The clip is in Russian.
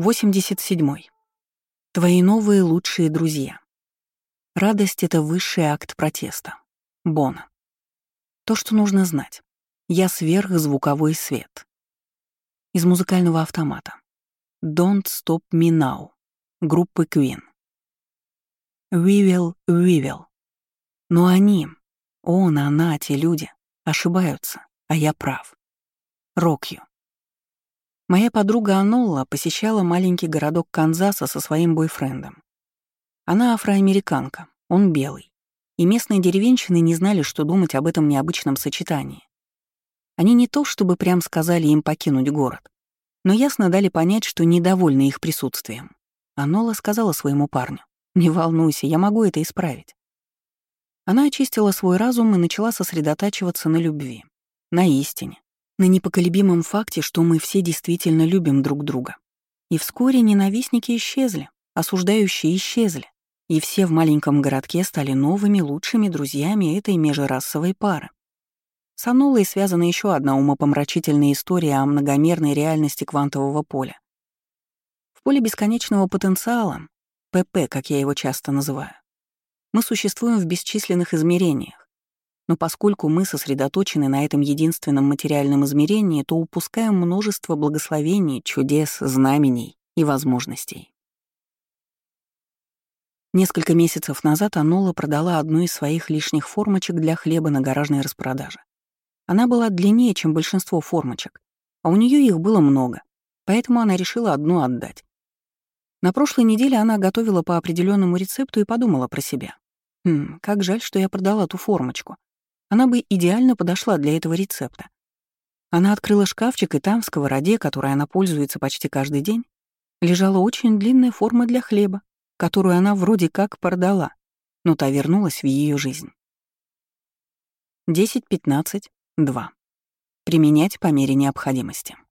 87. Твои новые лучшие друзья. Радость — это высший акт протеста. Бона. То, что нужно знать. Я сверхзвуковой свет. Из музыкального автомата. Don't Stop Me Now. Группы Queen. We will. Но они, он, она, те люди, ошибаются, а я прав. Rock You. Моя подруга Анолла посещала маленький городок Канзаса со своим бойфрендом. Она афроамериканка, он белый. И местные деревенщины не знали, что думать об этом необычном сочетании. Они не то чтобы прям сказали им покинуть город, но ясно дали понять, что недовольны их присутствием. Анолла сказала своему парню: «Не волнуйся, я могу это исправить». Она очистила свой разум и начала сосредотачиваться на любви, на истине, на непоколебимом факте, что мы все действительно любим друг друга. И вскоре ненавистники исчезли, осуждающие исчезли, и все в маленьком городке стали новыми лучшими друзьями этой межрасовой пары. С Аноллой связана еще одна умопомрачительная история о многомерной реальности квантового поля. В поле бесконечного потенциала, ПП, как я его часто называю, мы существуем в бесчисленных измерениях. Но поскольку мы сосредоточены на этом единственном материальном измерении, то упускаем множество благословений, чудес, знамений и возможностей. Несколько месяцев назад Анолла продала одну из своих лишних формочек для хлеба на гаражной распродаже. Она была длиннее, чем большинство формочек, а у нее их было много, поэтому она решила одну отдать. На прошлой неделе она готовила по определенному рецепту и подумала про себя. Как жаль, что я продала ту формочку. Она бы идеально подошла для этого рецепта. Она открыла шкафчик, и там, в сковороде, которой она пользуется почти каждый день, лежала очень длинная форма для хлеба, которую она вроде как продала, но та вернулась в ее жизнь. 10-15-2. Применять по мере необходимости.